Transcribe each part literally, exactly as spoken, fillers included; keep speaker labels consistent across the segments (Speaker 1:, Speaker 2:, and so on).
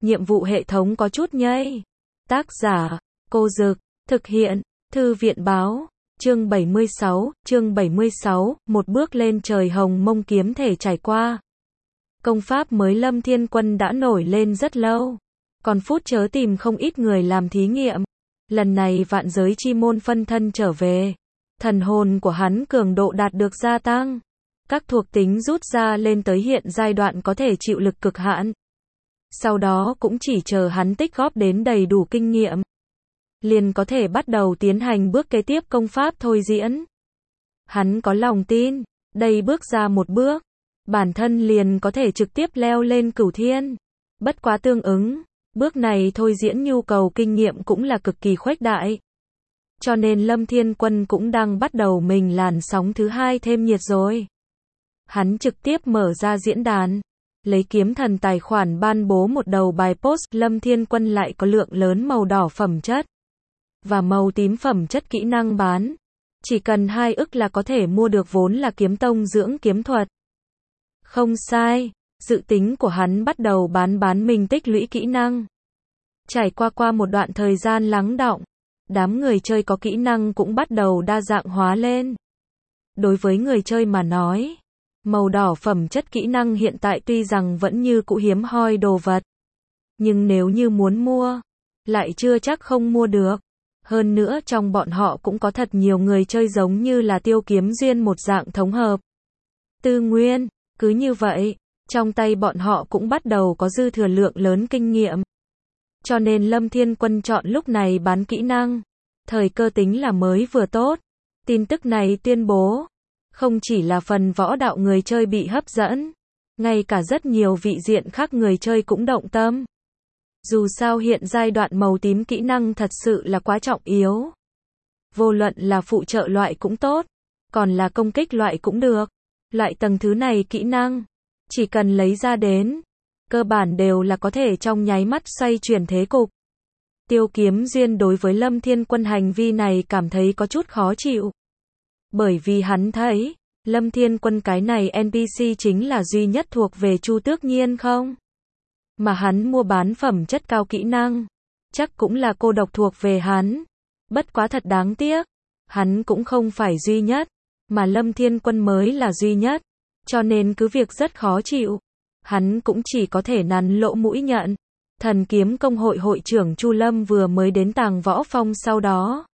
Speaker 1: nhiệm vụ hệ thống có chút nhây. Tác giả, Cô Dực, thực hiện, Thư viện báo, chương bảy mươi sáu, chương bảy mươi sáu, một bước lên trời hồng mông kiếm thể trải qua. Công pháp mới Lâm Thiên Quân đã nổi lên rất lâu, còn phút chớ tìm không ít người làm thí nghiệm. Lần này vạn giới chi môn phân thân trở về, thần hồn của hắn cường độ đạt được gia tăng. Các thuộc tính rút ra lên tới hiện giai đoạn có thể chịu lực cực hạn. Sau đó cũng chỉ chờ hắn tích góp đến đầy đủ kinh nghiệm, liền có thể bắt đầu tiến hành bước kế tiếp công pháp thôi diễn. Hắn có lòng tin, đây bước ra một bước, bản thân liền có thể trực tiếp leo lên cửu thiên. Bất quá tương ứng, bước này thôi diễn nhu cầu kinh nghiệm cũng là cực kỳ khuếch đại. Cho nên Lâm Thiên Quân cũng đang bắt đầu mình làn sóng thứ hai thêm nhiệt rồi. Hắn trực tiếp mở ra diễn đàn, lấy kiếm thần tài khoản ban bố một đầu bài post. Lâm Thiên Quân lại có lượng lớn màu đỏ phẩm chất và màu tím phẩm chất kỹ năng bán. Chỉ cần hai ức là có thể mua được, vốn là kiếm tông dưỡng kiếm thuật. Không sai, dự tính của hắn bắt đầu bán bán mình tích lũy kỹ năng. Trải qua qua một đoạn thời gian lắng đọng, đám người chơi có kỹ năng cũng bắt đầu đa dạng hóa lên. Đối với người chơi mà nói, màu đỏ phẩm chất kỹ năng hiện tại tuy rằng vẫn như cũ hiếm hoi đồ vật, nhưng nếu như muốn mua, lại chưa chắc không mua được. Hơn nữa trong bọn họ cũng có thật nhiều người chơi giống như là Tiêu Kiếm Duyên một dạng thống hợp tư nguyên. Cứ như vậy, trong tay bọn họ cũng bắt đầu có dư thừa lượng lớn kinh nghiệm. Cho nên Lâm Thiên Quân chọn lúc này bán kỹ năng. Thời cơ tính là mới vừa tốt. Tin tức này tuyên bố, không chỉ là phần võ đạo người chơi bị hấp dẫn, ngay cả rất nhiều vị diện khác người chơi cũng động tâm. Dù sao hiện giai đoạn màu tím kỹ năng thật sự là quá trọng yếu. Vô luận là phụ trợ loại cũng tốt, còn là công kích loại cũng được. Loại tầng thứ này kỹ năng, chỉ cần lấy ra đến, cơ bản đều là có thể trong nháy mắt xoay chuyển thế cục. Tiêu Kiếm Duyên đối với Lâm Thiên Quân hành vi này cảm thấy có chút khó chịu. Bởi vì hắn thấy, Lâm Thiên Quân cái này en pê xê chính là duy nhất thuộc về Chu Tước Nhiên không? Mà hắn mua bán phẩm chất cao kỹ năng, chắc cũng là cô độc thuộc về hắn. Bất quá thật đáng tiếc, hắn cũng không phải duy nhất, mà Lâm Thiên Quân mới là duy nhất. Cho nên cứ việc rất khó chịu, hắn cũng chỉ có thể nắn lỗ mũi nhận. Thần kiếm công hội hội trưởng Chu Lâm vừa mới đến Tàng Võ Phong, sau đó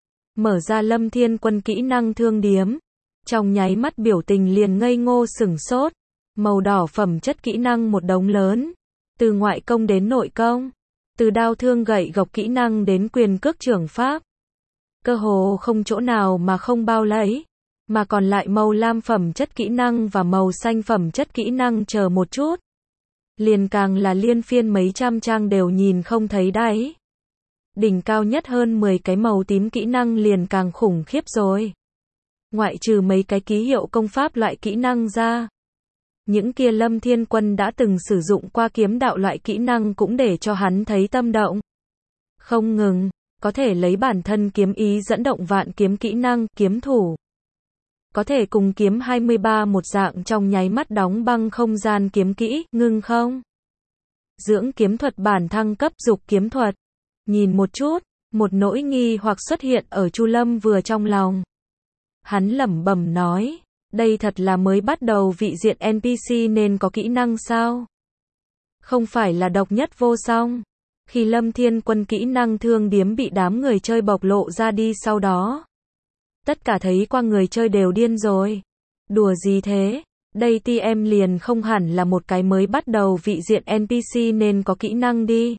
Speaker 1: mở ra Lâm Thiên Quân kỹ năng thương điếm. Trong nháy mắt biểu tình liền ngây ngô sửng sốt. Màu đỏ phẩm chất kỹ năng một đống lớn. Từ ngoại công đến nội công. Từ đao thương gậy gộc kỹ năng đến quyền cước trưởng pháp. Cơ hồ không chỗ nào mà không bao lấy. Mà còn lại màu lam phẩm chất kỹ năng và màu xanh phẩm chất kỹ năng chờ một chút. Liền càng là liên phiên mấy trăm trang đều nhìn không thấy đáy. Đỉnh cao nhất hơn mười cái màu tím kỹ năng liền càng khủng khiếp rồi. Ngoại trừ mấy cái ký hiệu công pháp loại kỹ năng ra, những kia Lâm Thiên Quân đã từng sử dụng qua kiếm đạo loại kỹ năng cũng để cho hắn thấy tâm động. Không ngừng, có thể lấy bản thân kiếm ý dẫn động vạn kiếm kỹ năng, kiếm thủ. Có thể cùng kiếm hai mươi ba một dạng trong nháy mắt đóng băng không gian kiếm kỹ, ngưng không. Dưỡng kiếm thuật bản thăng cấp dục kiếm thuật. Nhìn một chút, một nỗi nghi hoặc xuất hiện ở Chu Lâm vừa trong lòng. Hắn lẩm bẩm nói, đây thật là mới bắt đầu vị diện en pê xê nên có kỹ năng sao? Không phải là độc nhất vô song. Khi Lâm Thiên Quân kỹ năng thương điếm bị đám người chơi bộc lộ ra đi sau đó, tất cả thấy qua người chơi đều điên rồi. Đùa gì thế? Đây tê em liền không hẳn là một cái mới bắt đầu vị diện en pê xê nên có kỹ năng đi.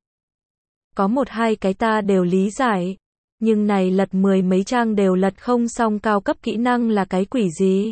Speaker 1: Có một hai cái ta đều lý giải. Nhưng này lật mười mấy trang đều lật không xong cao cấp kỹ năng là cái quỷ gì?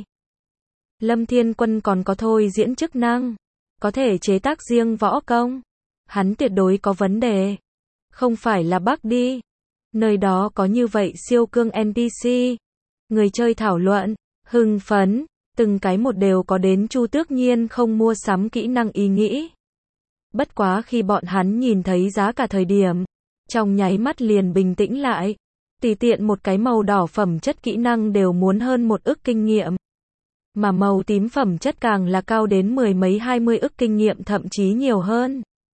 Speaker 1: Lâm Thiên Quân còn có thôi diễn chức năng. Có thể chế tác riêng võ công. Hắn tuyệt đối có vấn đề. Không phải là bug đi. Nơi đó có như vậy siêu cương en pê xê. Người chơi thảo luận, hưng phấn, từng cái một đều có đến Chu Tước Nhiên không mua sắm kỹ năng ý nghĩ. Bất quá khi bọn hắn nhìn thấy giá cả thời điểm, trong nháy mắt liền bình tĩnh lại. Tùy tiện một cái màu đỏ phẩm chất kỹ năng đều muốn hơn một ức kinh nghiệm. Mà màu tím phẩm chất càng là cao đến mười mấy hai mươi ức kinh nghiệm, thậm chí nhiều hơn.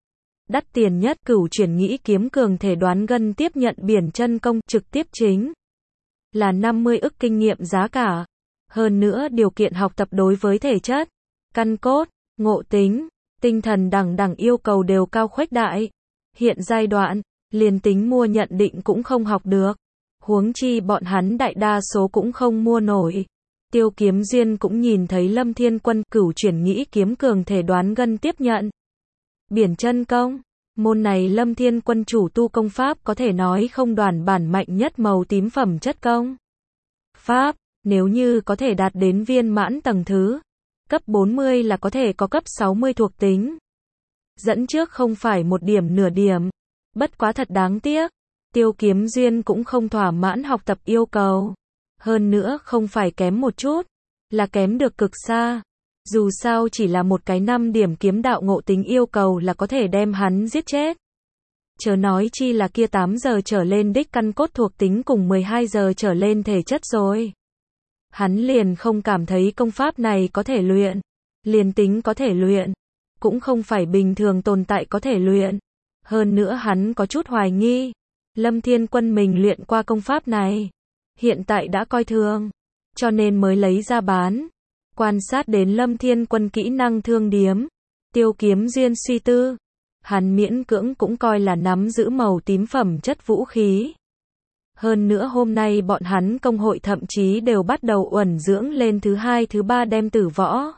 Speaker 1: Đắt tiền nhất, Cửu Chuyển Nghĩ Kiếm Cường Thể Đoán Gân tiếp nhận Biển Chân Công, trực tiếp chính là năm mươi ức kinh nghiệm giá cả. Hơn nữa điều kiện học tập đối với thể chất, căn cốt, ngộ tính, tinh thần đẳng đẳng yêu cầu đều cao khuếch đại. Hiện giai đoạn, liền tính mua nhận định cũng không học được. Huống chi bọn hắn đại đa số cũng không mua nổi. Tiêu Kiếm Duyên cũng nhìn thấy Lâm Thiên Quân Cửu Chuyển Nghĩ Kiếm Cường Thể Đoán Gân tiếp nhận Biển Chân Công. Môn này Lâm Thiên Quân chủ tu công pháp có thể nói không đoản bản mạnh nhất màu tím phẩm chất công pháp, nếu như có thể đạt đến viên mãn tầng thứ cấp bốn mươi là có thể có cấp sáu mươi thuộc tính. Dẫn trước không phải một điểm nửa điểm. Bất quá thật đáng tiếc, Tiêu Kiếm Duyên cũng không thỏa mãn học tập yêu cầu. Hơn nữa không phải kém một chút, là kém được cực xa. Dù sao chỉ là một cái năm điểm kiếm đạo ngộ tính yêu cầu là có thể đem hắn giết chết. Chớ nói chi là kia tám giờ trở lên đích căn cốt thuộc tính cùng mười hai giờ trở lên thể chất rồi. Hắn liền không cảm thấy công pháp này có thể luyện. Liền tính có thể luyện, cũng không phải bình thường tồn tại có thể luyện. Hơn nữa hắn có chút hoài nghi, Lâm Thiên Quân mình luyện qua công pháp này, hiện tại đã coi thường, cho nên mới lấy ra bán. Quan sát đến Lâm Thiên Quân kỹ năng thương điếm, Tiêu Kiếm Duyên suy tư, hắn miễn cưỡng cũng coi là nắm giữ màu tím phẩm chất vũ khí. Hơn nữa hôm nay bọn hắn công hội thậm chí đều bắt đầu uẩn dưỡng lên thứ hai thứ ba đem tử võ.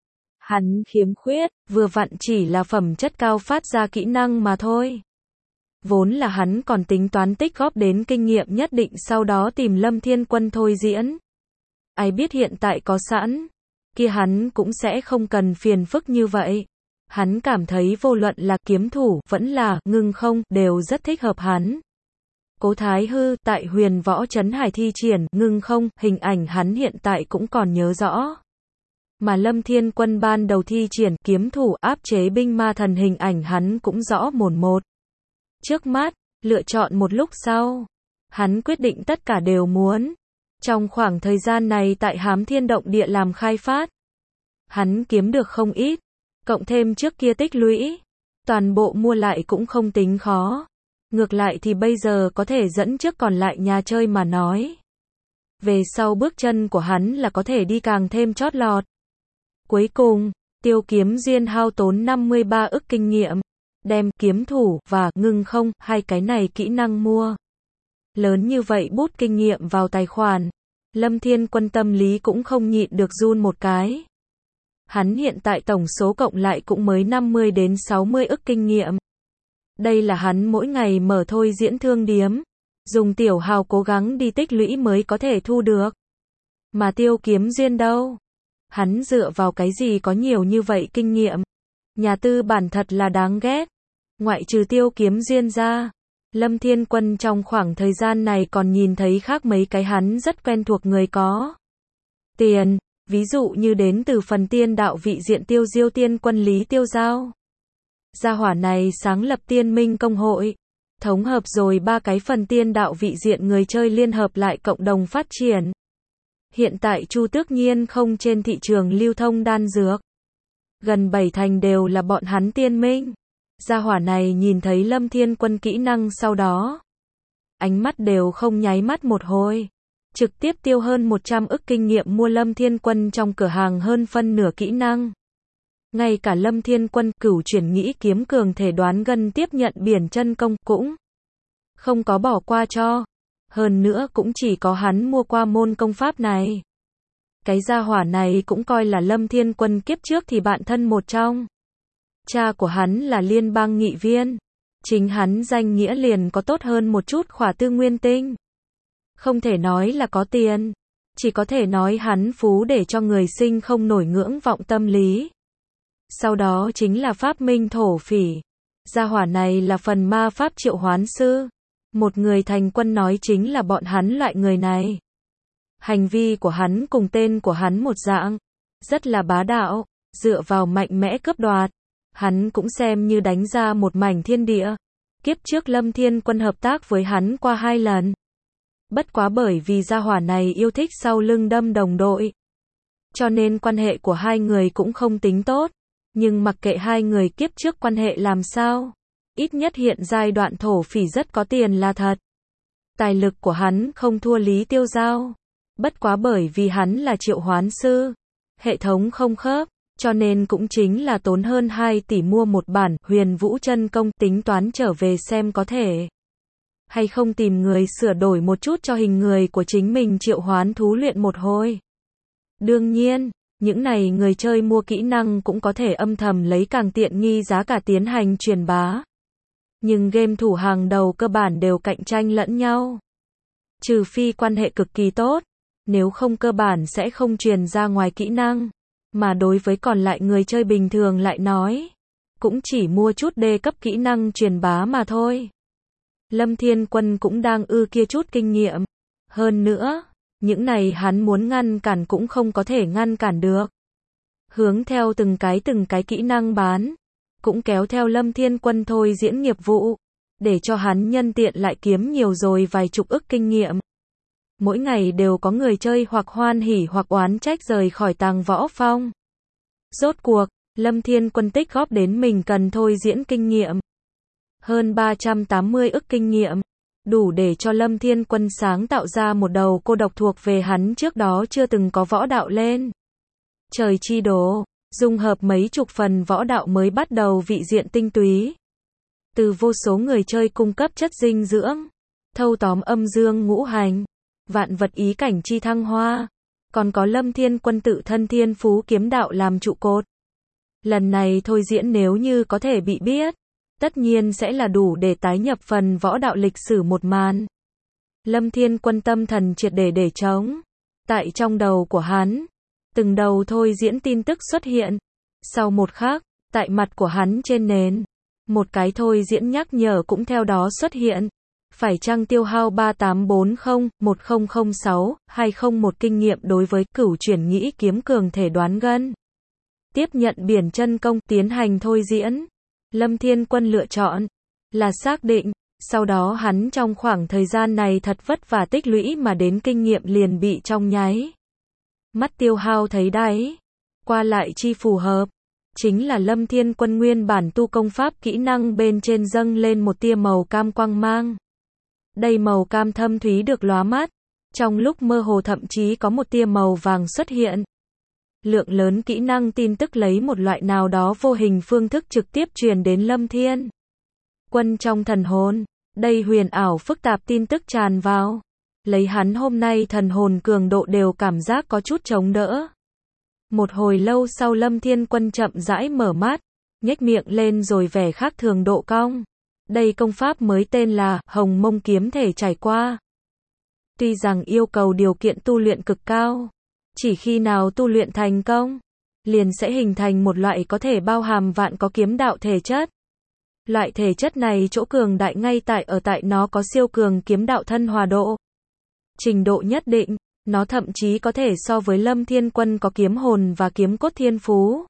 Speaker 1: Hắn khiếm khuyết, vừa vặn chỉ là phẩm chất cao phát ra kỹ năng mà thôi. Vốn là hắn còn tính toán tích góp đến kinh nghiệm nhất định sau đó tìm Lâm Thiên Quân thôi diễn. Ai biết hiện tại có sẵn, kia hắn cũng sẽ không cần phiền phức như vậy. Hắn cảm thấy vô luận là kiếm thủ, vẫn là ngưng không, đều rất thích hợp hắn. Cố Thái Hư, tại Huyền Võ Trấn Hải thi triển, ngưng không, hình ảnh hắn hiện tại cũng còn nhớ rõ. Mà Lâm Thiên Quân ban đầu thi triển, kiếm thủ, áp chế binh ma thần hình ảnh hắn cũng rõ mồn một. Trước mắt, lựa chọn một lúc sau, hắn quyết định tất cả đều muốn. Trong khoảng thời gian này tại Hám Thiên Động Địa làm khai phát, hắn kiếm được không ít, cộng thêm trước kia tích lũy, toàn bộ mua lại cũng không tính khó. Ngược lại thì bây giờ có thể dẫn trước còn lại nhà chơi mà nói. Về sau bước chân của hắn là có thể đi càng thêm chót lọt. Cuối cùng, Tiêu Kiếm Duyên hao tốn năm mươi ba ức kinh nghiệm, đem kiếm thủ và ngưng không, hai cái này kỹ năng mua. Lớn như vậy bút kinh nghiệm vào tài khoản, Lâm Thiên Quân tâm lý cũng không nhịn được run một cái. Hắn hiện tại tổng số cộng lại cũng mới năm mươi đến sáu mươi ức kinh nghiệm. Đây là hắn mỗi ngày mở thôi diễn thương điếm, dùng tiểu hào cố gắng đi tích lũy mới có thể thu được. Mà Tiêu Kiếm Duyên đâu? Hắn dựa vào cái gì có nhiều như vậy kinh nghiệm? Nhà tư bản thật là đáng ghét. Ngoại trừ Tiêu Kiếm Duyên ra, Lâm Thiên Quân trong khoảng thời gian này còn nhìn thấy khác mấy cái hắn rất quen thuộc người có tiền, ví dụ như đến từ phần tiên đạo vị diện Tiêu Diêu Tiên Quân Lý Tiêu Giao. Gia hỏa này sáng lập Tiên Minh Công hội, thống hợp rồi ba cái phần tiên đạo vị diện người chơi liên hợp lại cộng đồng phát triển. Hiện tại Chu Tước Nhiên không trên thị trường lưu thông đan dược, gần bảy thành đều là bọn hắn Tiên Minh. Gia hỏa này nhìn thấy Lâm Thiên Quân kỹ năng sau đó, ánh mắt đều không nháy mắt một hồi, trực tiếp tiêu hơn một trăm ức kinh nghiệm mua Lâm Thiên Quân trong cửa hàng hơn phân nửa kỹ năng. Ngay cả Lâm Thiên Quân Cửu Chuyển Nghĩ Kiếm Cường Thể Đoán Gân tiếp nhận Biển Chân Công cũng không có bỏ qua cho. Hơn nữa cũng chỉ có hắn mua qua môn công pháp này. Cái gia hỏa này cũng coi là Lâm Thiên Quân kiếp trước thì bạn thân một trong. Cha của hắn là liên bang nghị viên. Chính hắn danh nghĩa liền có tốt hơn một chút khỏa tư nguyên tinh. Không thể nói là có tiền, chỉ có thể nói hắn phú để cho người sinh không nổi ngưỡng vọng tâm lý. Sau đó chính là Pháp Minh Thổ Phỉ. Gia hỏa này là phần ma pháp triệu hoán sư. Một người thành quân nói chính là bọn hắn loại người này. Hành vi của hắn cùng tên của hắn một dạng, rất là bá đạo, dựa vào mạnh mẽ cướp đoạt. Hắn cũng xem như đánh ra một mảnh thiên địa. Kiếp trước Lâm Thiên Quân hợp tác với hắn qua hai lần. Bất quá bởi vì gia hỏa này yêu thích sau lưng đâm đồng đội, cho nên quan hệ của hai người cũng không tính tốt. Nhưng mặc kệ hai người kiếp trước quan hệ làm sao, ít nhất hiện giai đoạn thổ phỉ rất có tiền là thật. Tài lực của hắn không thua Lý Tiêu Giao. Bất quá bởi vì hắn là triệu hoán sư, hệ thống không khớp, cho nên cũng chính là tốn hơn hai tỷ mua một bản Huyền Vũ Chân Công, tính toán trở về xem có thể hay không tìm người sửa đổi một chút cho hình người của chính mình triệu hoán thú luyện một hồi. Đương nhiên, những này người chơi mua kỹ năng cũng có thể âm thầm lấy càng tiện nghi giá cả tiến hành truyền bá. Nhưng game thủ hàng đầu cơ bản đều cạnh tranh lẫn nhau. Trừ phi quan hệ cực kỳ tốt, nếu không cơ bản sẽ không truyền ra ngoài kỹ năng. Mà đối với còn lại người chơi bình thường lại nói, cũng chỉ mua chút đê cấp kỹ năng truyền bá mà thôi. Lâm Thiên Quân cũng đang ư kia chút kinh nghiệm. Hơn nữa, những này hắn muốn ngăn cản cũng không có thể ngăn cản được. Hướng theo từng cái từng cái kỹ năng bán, cũng kéo theo Lâm Thiên Quân thôi diễn nghiệp vụ, để cho hắn nhân tiện lại kiếm nhiều rồi vài chục ức kinh nghiệm. Mỗi ngày đều có người chơi hoặc hoan hỉ hoặc oán trách rời khỏi Tàng Võ Phong. Rốt cuộc, Lâm Thiên Quân tích góp đến mình cần thôi diễn kinh nghiệm. Hơn ba trăm tám mươi ức kinh nghiệm, đủ để cho Lâm Thiên Quân sáng tạo ra một đầu cô độc thuộc về hắn trước đó chưa từng có võ đạo lên. Trời chi đồ, dung hợp mấy chục phần võ đạo mới bắt đầu vị diện tinh túy. Từ vô số người chơi cung cấp chất dinh dưỡng, thâu tóm âm dương ngũ hành, vạn vật ý cảnh chi thăng hoa, còn có Lâm Thiên Quân tự thân thiên phú kiếm đạo làm trụ cột. Lần này thôi diễn nếu như có thể bị biết, tất nhiên sẽ là đủ để tái nhập phần võ đạo lịch sử một màn. Lâm Thiên Quân tâm thần triệt để để trống. Tại trong đầu của hắn, từng đầu thôi diễn tin tức xuất hiện. Sau một khắc, tại mặt của hắn trên nền, một cái thôi diễn nhắc nhở cũng theo đó xuất hiện. Phải chăng tiêu hao ba tám bốn không, một không không sáu, hai không một kinh nghiệm đối với cửu chuyển nghĩ kiếm cường thể đoán gân. Tiếp nhận biển chân công, tiến hành thôi diễn. Lâm Thiên Quân lựa chọn là xác định, sau đó hắn trong khoảng thời gian này thật vất vả tích lũy mà đến kinh nghiệm liền bị trong nháy mắt tiêu hao thấy đáy. Qua lại chi phù hợp, chính là Lâm Thiên Quân nguyên bản tu công pháp kỹ năng bên trên dâng lên một tia màu cam quang mang. Đây màu cam thâm thúy được lóa mắt, trong lúc mơ hồ thậm chí có một tia màu vàng xuất hiện. Lượng lớn kỹ năng tin tức lấy một loại nào đó vô hình phương thức trực tiếp truyền đến Lâm Thiên Quân trong thần hồn. Đây huyền ảo phức tạp tin tức tràn vào, lấy hắn hôm nay thần hồn cường độ đều cảm giác có chút chống đỡ. Một hồi lâu sau Lâm Thiên Quân chậm rãi mở mắt, nhếch miệng lên rồi vẻ khác thường độ cong. Đây công pháp mới tên là Hồng Mông Kiếm Thể trải qua. Tuy rằng yêu cầu điều kiện tu luyện cực cao, chỉ khi nào tu luyện thành công, liền sẽ hình thành một loại có thể bao hàm vạn có kiếm đạo thể chất. Loại thể chất này chỗ cường đại ngay tại ở tại nó có siêu cường kiếm đạo thân hòa độ. Trình độ nhất định, nó thậm chí có thể so với Lâm Thiên Quân có kiếm hồn và kiếm cốt thiên phú.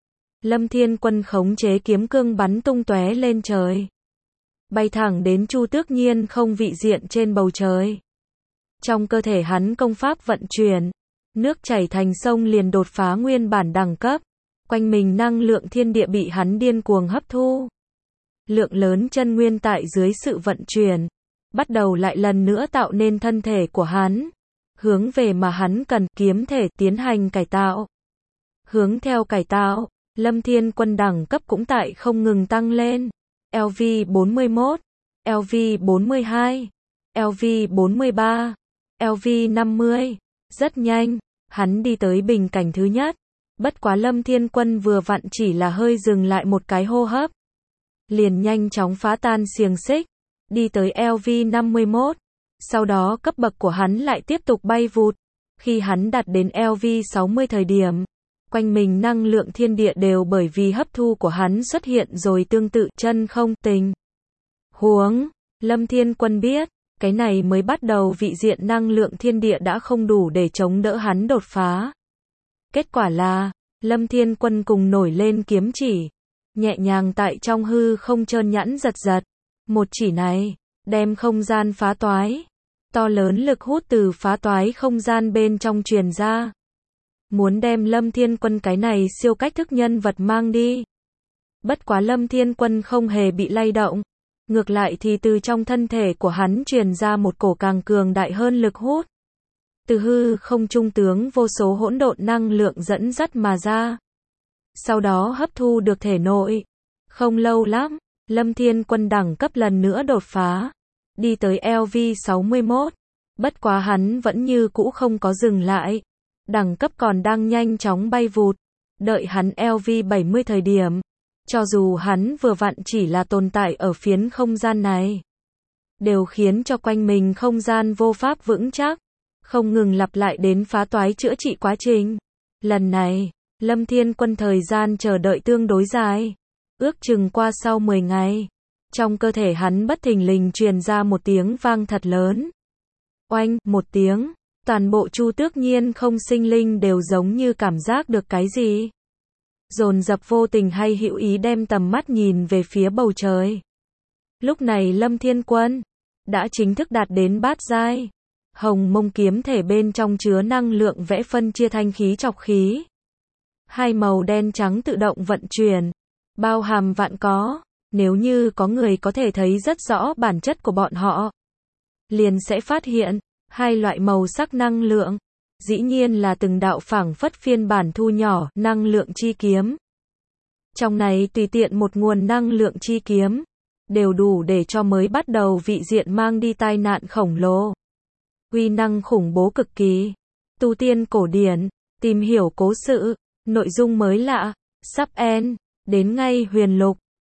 Speaker 1: Lâm Thiên Quân khống chế kiếm cương bắn tung tóe lên trời, bay thẳng đến Chu Tước Nhiên không vị diện trên bầu trời. Trong cơ thể hắn công pháp vận chuyển, nước chảy thành sông liền đột phá nguyên bản đẳng cấp, quanh mình năng lượng thiên địa bị hắn điên cuồng hấp thu. Lượng lớn chân nguyên tại dưới sự vận chuyển, bắt đầu lại lần nữa tạo nên thân thể của hắn, hướng về mà hắn cần kiếm thể tiến hành cải tạo. Hướng theo cải tạo, Lâm Thiên Quân đẳng cấp cũng tại không ngừng tăng lên. L V bốn mươi mốt, L V bốn mươi hai, L V bốn mươi ba, L V năm mươi. Rất nhanh, hắn đi tới bình cảnh thứ nhất. Bất quá Lâm Thiên Quân vừa vặn chỉ là hơi dừng lại một cái hô hấp, liền nhanh chóng phá tan xiềng xích, đi tới L V năm mươi mốt. Sau đó cấp bậc của hắn lại tiếp tục bay vụt. Khi hắn đạt đến L V sáu mươi thời điểm, quanh mình năng lượng thiên địa đều bởi vì hấp thu của hắn xuất hiện rồi tương tự chân không tình huống. Lâm Thiên Quân biết, cái này mới bắt đầu vị diện năng lượng thiên địa đã không đủ để chống đỡ hắn đột phá. Kết quả là, Lâm Thiên Quân cùng nổi lên kiếm chỉ, nhẹ nhàng tại trong hư không trơn nhẵn giật giật. Một chỉ này, đem không gian phá toái. To lớn lực hút từ phá toái không gian bên trong truyền ra. Muốn đem Lâm Thiên Quân cái này siêu cách thức nhân vật mang đi. Bất quá Lâm Thiên Quân không hề bị lay động. Ngược lại thì từ trong thân thể của hắn truyền ra một cổ càng cường đại hơn lực hút. Từ hư không trung tướng vô số hỗn độn năng lượng dẫn dắt mà ra. Sau đó hấp thu được thể nội. Không lâu lắm, Lâm Thiên Quân đẳng cấp lần nữa đột phá. Đi tới L V sáu mươi mốt. Bất quá hắn vẫn như cũ không có dừng lại. Đẳng cấp còn đang nhanh chóng bay vụt. Đợi hắn L V bảy mươi thời điểm. Cho dù hắn vừa vặn chỉ là tồn tại ở phiến không gian này. Đều khiến cho quanh mình không gian vô pháp vững chắc. Không ngừng lặp lại đến phá toái chữa trị quá trình. Lần này, Lâm Thiên Quân thời gian chờ đợi tương đối dài. Ước chừng qua sau mười ngày. Trong cơ thể hắn bất thình lình truyền ra một tiếng vang thật lớn. Oanh, một tiếng. Toàn bộ Chu Tước Nhiên không sinh linh đều giống như cảm giác được cái gì. Dồn dập vô tình hay hữu ý đem tầm mắt nhìn về phía bầu trời. Lúc này Lâm Thiên Quân đã chính thức đạt đến bát giai. Hồng mông kiếm thể bên trong chứa năng lượng vẽ phân chia thanh khí trọc khí. Hai màu đen trắng tự động vận chuyển, bao hàm vạn có. Nếu như có người có thể thấy rất rõ bản chất của bọn họ, liền sẽ phát hiện hai loại màu sắc năng lượng, dĩ nhiên là từng đạo phảng phất phiên bản thu nhỏ năng lượng chi kiếm. Trong này tùy tiện một nguồn năng lượng chi kiếm đều đủ để cho mới bắt đầu vị diện mang đi tai nạn khổng lồ. Uy năng khủng bố cực kỳ. Tu tiên cổ điển, tìm hiểu cố sự, nội dung mới lạ, sắp end, đến ngay huyền lục.